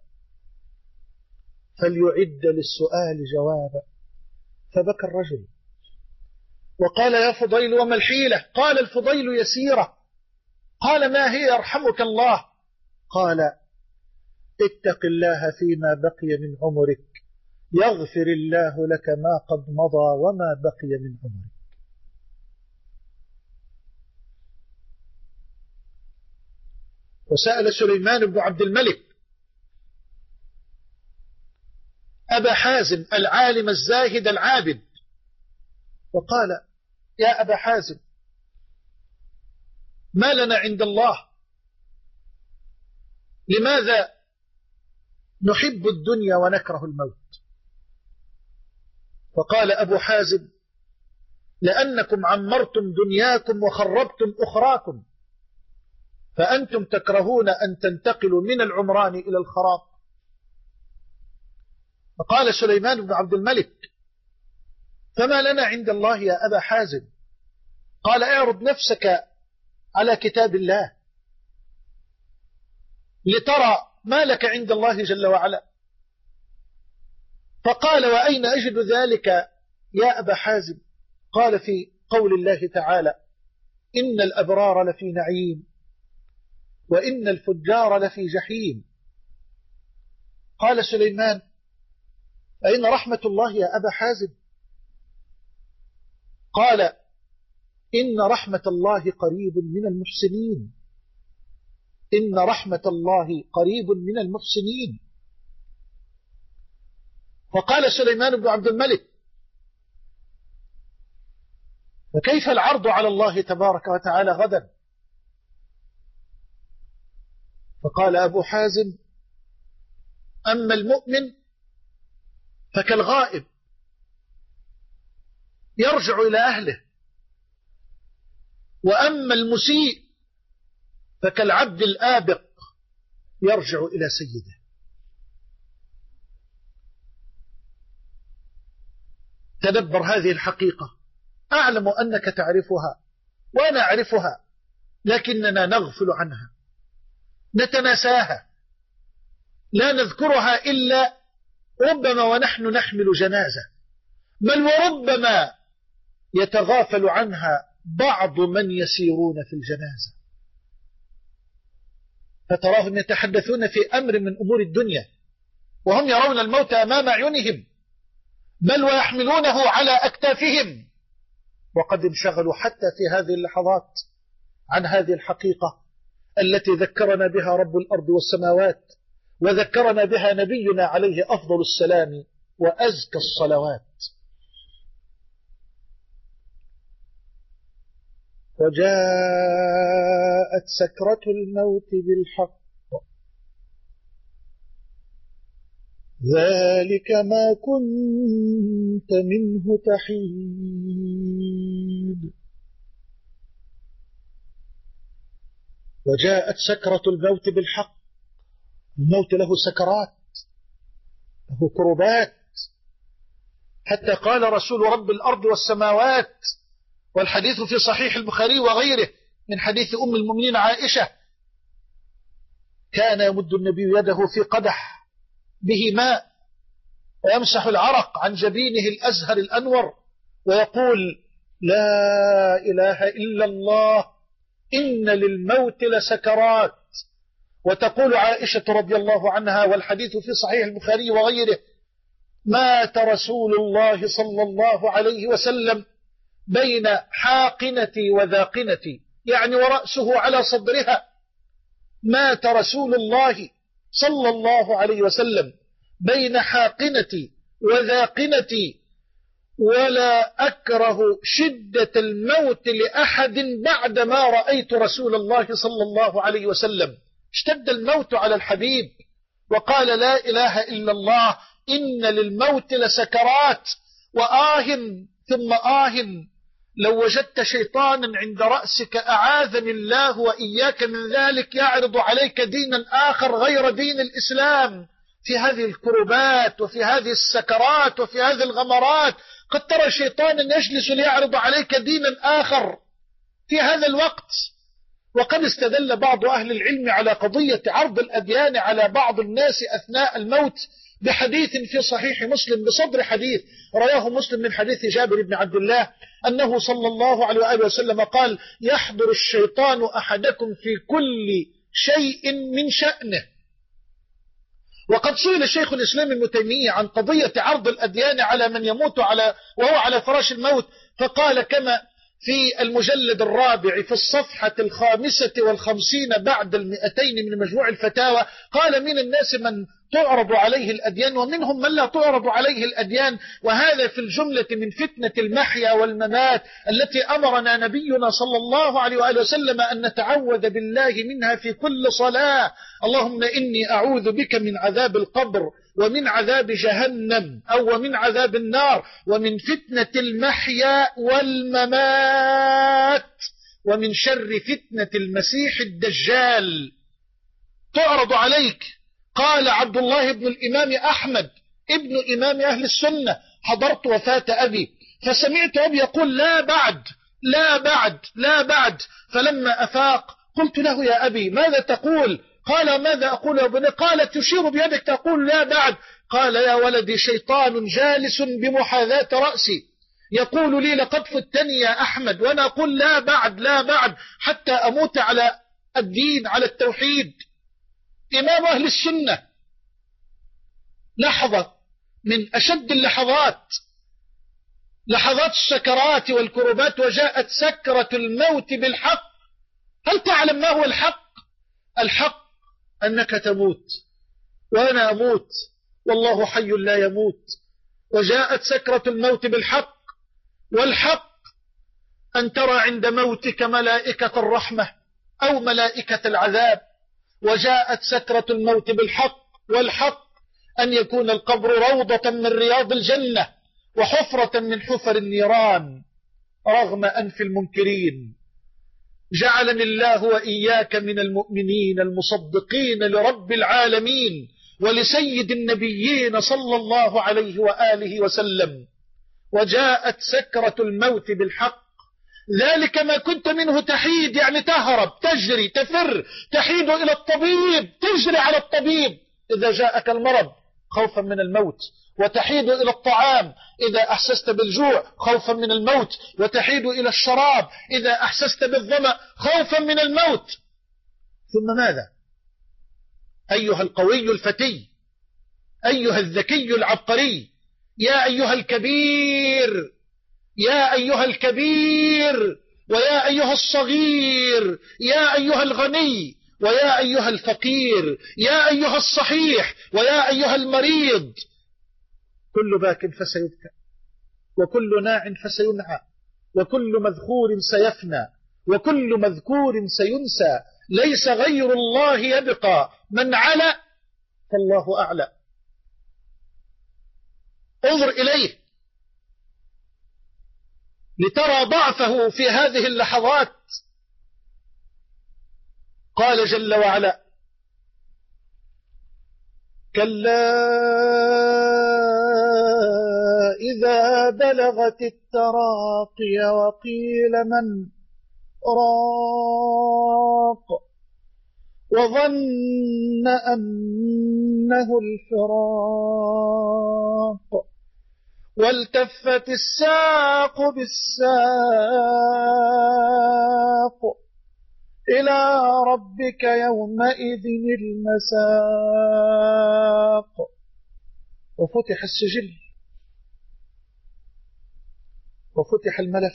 فليعد للسؤال جوابا. فبكى الرجل وقال: يا فضيل وما الحيلة؟ قال: الفضيل يسيرة. قال: ما هي يرحمك الله؟ قال: اتق الله فيما بقي من عمرك يغفر الله لك ما قد مضى وما بقي من عمرك. وسأل سليمان بن عبد الملك أبا حازم العالم الزاهد العابد، وقال: يا أبا حازم، ما لنا عند الله؟ لماذا نحب الدنيا ونكره الموت؟ فقال أبو حازم: لأنكم عمرتم دنياكم وخربتم أخراكم، فأنتم تكرهون أن تنتقلوا من العمران إلى الخراب. فقال سليمان بن عبد الملك: فما لنا عند الله يا أبا حازم؟ قال: اعرض نفسك على كتاب الله لترى ما لك عند الله جل وعلا. فقال: وأين أجد ذلك يا أبا حازم؟ قال: في قول الله تعالى: إن الأبرار لفي نعيم وإن الفجار لفي جحيم. قال سليمان: أين رحمة الله يا أبا حازم؟ قال: إن رحمة الله قريب من المحسنين، إن رحمة الله قريب من المحسنين. فقال سليمان بن عبد الملك: فكيف العرض على الله تبارك وتعالى غدا؟ فقال أبو حازم: أما المؤمن فكالغائب يرجع إلى أهله، وأما المسيء فكالعبد الآبق يرجع إلى سيده. تدبر هذه الحقيقة. أعلم أنك تعرفها وأنا أعرفها، لكننا نغفل عنها، نتناساها، لا نذكرها إلا ربما ونحن نحمل جنازة، بل وربما يتغافل عنها بعض من يسيرون في الجنازة، فتراهم يتحدثون في أمر من أمور الدنيا وهم يرون الموت أمام أعينهم، بل ويحملونه على أكتافهم، وقد انشغلوا حتى في هذه اللحظات عن هذه الحقيقة التي ذكرنا بها رب الأرض والسماوات، وذكرنا بها نبينا عليه أفضل السلام وأزكى الصلوات. وجاءت سكرة الموت بالحق ذلك ما كنت منه تحيد. وجاءت سكرة الموت بالحق. الموت له سكرات، له كربات، حتى قال رسول رب الأرض والسماوات، والحديث في صحيح البخاري وغيره من حديث أم المؤمنين عائشة: كان يمد النبي يده في قدح به ماء ويمسح العرق عن جبينه الأزهر الأنور ويقول: لا إله إلا الله إن للموت لسكرات. وتقول عائشة رضي الله عنها، والحديث في صحيح البخاري وغيره: مات رسول الله صلى الله عليه وسلم بين حاقنتي وذاقنتي، يعني ورأسه على صدرها. مات رسول الله صلى الله عليه وسلم بين حاقنتي وذاقنتي، ولا أكره شدة الموت لأحد بعدما رأيت رسول الله صلى الله عليه وسلم. اشتد الموت على الحبيب وقال: لا إله إلا الله إن للموت لسكرات. وآه ثم لو وجدت شيطانا عند رأسك أعاذني الله وإياك من ذلك يعرض عليك دينا آخر غير دين الإسلام في هذه الكربات وفي هذه السكرات وفي هذه الغمرات. قد ترى شيطانا يجلس ليعرض عليك دينا آخر في هذا الوقت. وقد استدل بعض أهل العلم على قضية عرض الأديان على بعض الناس أثناء الموت بحديث في صحيح مسلم بصدر حديث رواه مسلم من حديث جابر بن عبد الله أنه صلى الله عليه وآله وسلم قال: يحضر الشيطان أحدكم في كل شيء من شأنه. وقد سئل شيخ الإسلام ابن تيمية عن قضية عرض الأديان على من يموت وهو على فراش الموت، فقال كما في المجلد الرابع في الصفحة 55 بعد 200 من مجموع الفتاوى، قال: من الناس من تعرض عليه الأديان ومنهم من لا تعرض عليه الأديان، وهذا في الجملة من فتنة المحيا والممات التي أمرنا نبينا صلى الله عليه وآله وسلم أن نتعوذ بالله منها في كل صلاة. اللهم إني أعوذ بك من عذاب القبر ومن عذاب جهنم أو ومن عذاب النار ومن فتنة المحيا والممات ومن شر فتنة المسيح الدجال. تعرض عليك. قال عبد الله بن الإمام أحمد ابن إمام أهل السنة: حضرت وفاة أبي فسمعت أبي يقول: لا بعد لا بعد لا بعد. فلما أفاق قلت له: يا أبي ماذا تقول؟ قال: ماذا أقول يا ابني؟ قال: تشير بيدك تقول لا بعد. قال: يا ولدي شيطان جالس بمحاذاة رأسي يقول لي: لقد فتني يا أحمد، وأنا أقول لا بعد لا بعد حتى أموت على الدين على التوحيد. إمام أهل السنة. لحظة من أشد اللحظات، لحظات السكرات والكربات، وجاءت سكرة الموت بالحق. هل تعلم ما هو الحق؟ الحق أنك تموت وأنا أموت والله حي لا يموت. وجاءت سكرة الموت بالحق، والحق أن ترى عند موتك ملائكة الرحمة أو ملائكة العذاب. وجاءت سكرة الموت بالحق، والحق أن يكون القبر روضة من رياض الجنة وحفرة من حفر النيران رغم أنف المنكرين. جعلني الله وإياك من المؤمنين المصدقين لرب العالمين ولسيد النبيين صلى الله عليه وآله وسلم. وجاءت سكرة الموت بالحق. ذلك ما كنت منه تحيد، يعني تهرب، تجري، تفر، تحيد إلى الطبيب، تجري على الطبيب إذا جاءك المرض خوفا من الموت، وتحيد إلى الطعام إذا أحسست بالجوع خوفا من الموت، وتحيد إلى الشراب إذا أحسست بالظمأ خوفا من الموت. ثم ماذا؟ أيها القوي الفتي، أيها الذكي العبقري، يا أيها الكبير، يا أيها الكبير، ويا أيها الصغير، يا أيها الغني ويا أيها الفقير، يا أيها الصحيح ويا أيها المريض. كل باك فسيبكى، وكل ناع فسينعى، وكل مذخور سيفنى، وكل مذكور سينسى. ليس غير الله يبقى، من علا فالله أعلى. انظر إليه لترى ضعفه في هذه اللحظات. قال جل وعلا: كلا إذا بلغت التراقي وقيل من راق وظن أنه الفراق والتفت الساق بالساق إلى ربك يومئذ المساق. وفتح السجل وفتح الملف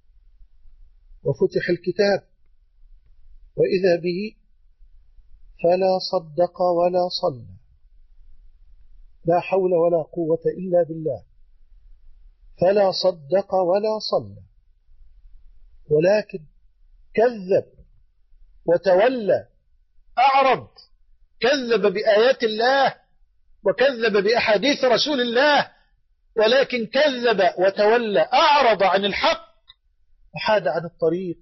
وفتح الكتاب، وإذا به فلا صدق ولا صلى، لا حول ولا قوة إلا بالله، فلا صدق ولا صلى، ولكن كذب وتولى، أعرض، كذب بآيات الله وكذب بأحاديث رسول الله، ولكن كذب وتولى، أعرض عن الحق وحاد عن الطريق.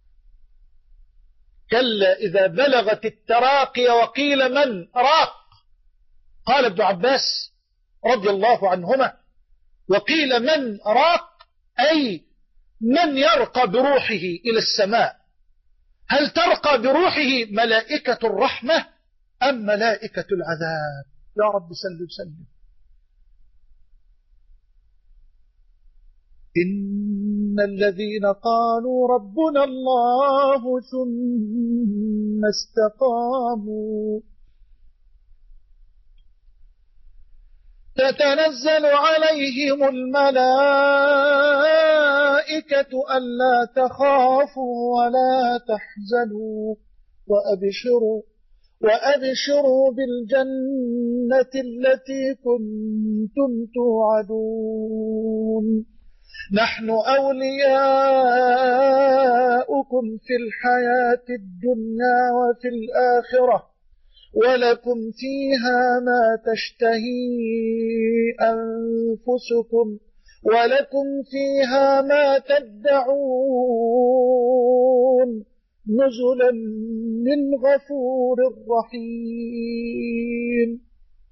كلا إذا بلغت التراقي وقيل من راق. قال ابن عباس رضي الله عنهما: وقيل من راق أي من يرقى بروحه إلى السماء؟ هل ترقى بروحه ملائكة الرحمة أم ملائكة العذاب؟ يا رب سلم سلم. إن الذين قالوا ربنا الله ثم استقاموا تتنزل عليهم الملائكة ألا تخافوا ولا تحزنوا وأبشروا بالجنة التي كنتم توعدون نحن أولياؤكم في الحياة الدنيا وفي الآخرة ولكم فيها ما تشتهي أنفسكم ولكم فيها ما تدعون نزلا من غفور رحيم.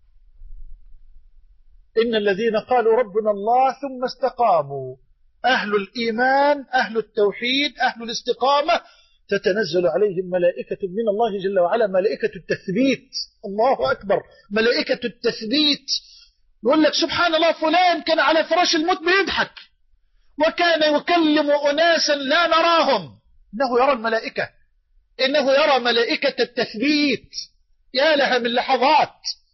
إن الذين قالوا ربنا الله ثم استقاموا، أهل الإيمان أهل التوحيد أهل الاستقامة، تتنزل عليهم ملائكة من الله جل وعلا، ملائكة التثبيت. الله أكبر، ملائكة التثبيت. يقول لك سبحان الله فلان كان على فراش الموت بيضحك وكان يكلم أناسا لا نراهم، إنه يرى الملائكة، إنه يرى ملائكة التثبيت. يا لها من لحظات.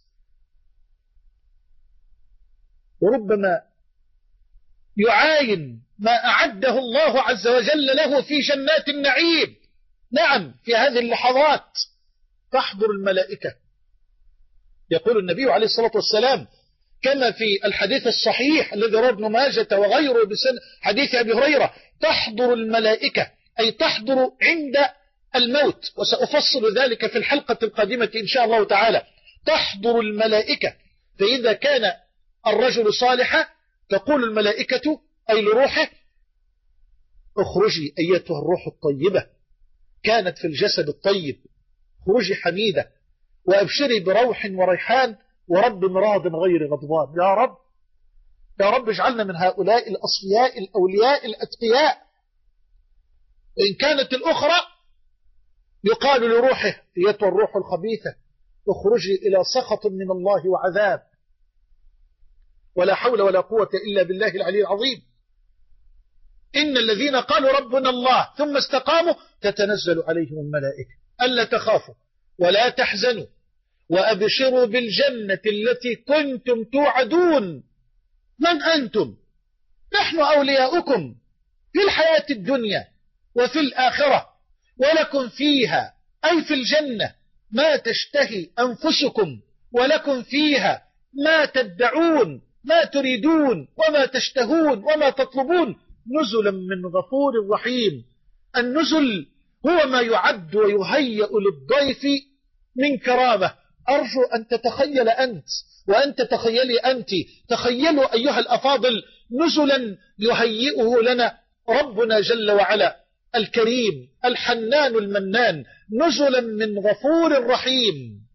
وربما يعاين ما أعده الله عز وجل له في جنات النعيم. نعم، في هذه اللحظات تحضر الملائكة. يقول النبي عليه الصلاة والسلام كما في الحديث الصحيح الذي رواه ابن ماجة وغيره بسند حديث أبي هريرة: تحضر الملائكة، أي تحضر عند الموت، وسأفصل ذلك في الحلقة القادمة إن شاء الله تعالى. تحضر الملائكة، فإذا كان الرجل صالحا تقول الملائكة أي لروحه: اخرجي أيتها الروح الطيبة كانت في الجسد الطيب، اخرجي حميدة وأبشري بروح وريحان ورب راض غير غضبان. يا رب، يا رب اجعلنا من هؤلاء الأصفياء الأولياء الأتقياء. إن كانت الأخرى يقال لروحه: أيتها الروح الخبيثة اخرجي إلى سخط من الله وعذاب، ولا حول ولا قوة إلا بالله العلي العظيم. إن الذين قالوا ربنا الله ثم استقاموا تتنزل عليهم الملائكة ألا تخافوا ولا تحزنوا وأبشروا بالجنة التي كنتم توعدون. من أنتم؟ نحن أولياؤكم في الحياة الدنيا وفي الآخرة، ولكم فيها أي في الجنة ما تشتهي أنفسكم، ولكم فيها ما تدعون، ما تريدون وما تشتهون وما تطلبون، نزلا من غفور رحيم. النزل هو ما يعد ويهيأ للضيف من كرامة. أرجو أن تتخيل أنت وأن تتخيلي أنت، تخيلوا أيها الأفاضل نزلا يهيئه لنا ربنا جل وعلا الكريم الحنان المنان، نزلا من غفور رحيم.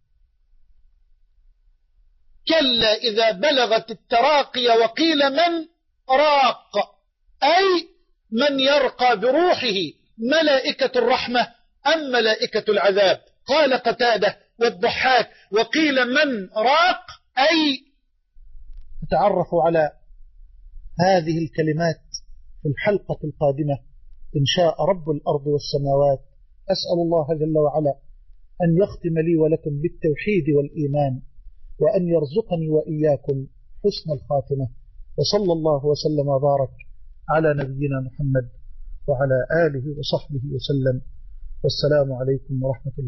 كلا إذا بلغت التراقي وقيل من راق، أي من يرقى بروحه، ملائكة الرحمة أم ملائكة العذاب؟ قال قتادة والضحاك: وقيل من راق، أي تعرفوا على هذه الكلمات في الحلقة القادمة إن شاء رب الأرض والسماوات. أسأل الله جل وعلا أن يختم لي ولكم بالتوحيد والإيمان، وأن يرزقني وإياكم حسن الخاتمة. وصلى الله وسلم وبارك على نبينا محمد وعلى آله وصحبه وسلم. والسلام عليكم ورحمة الله.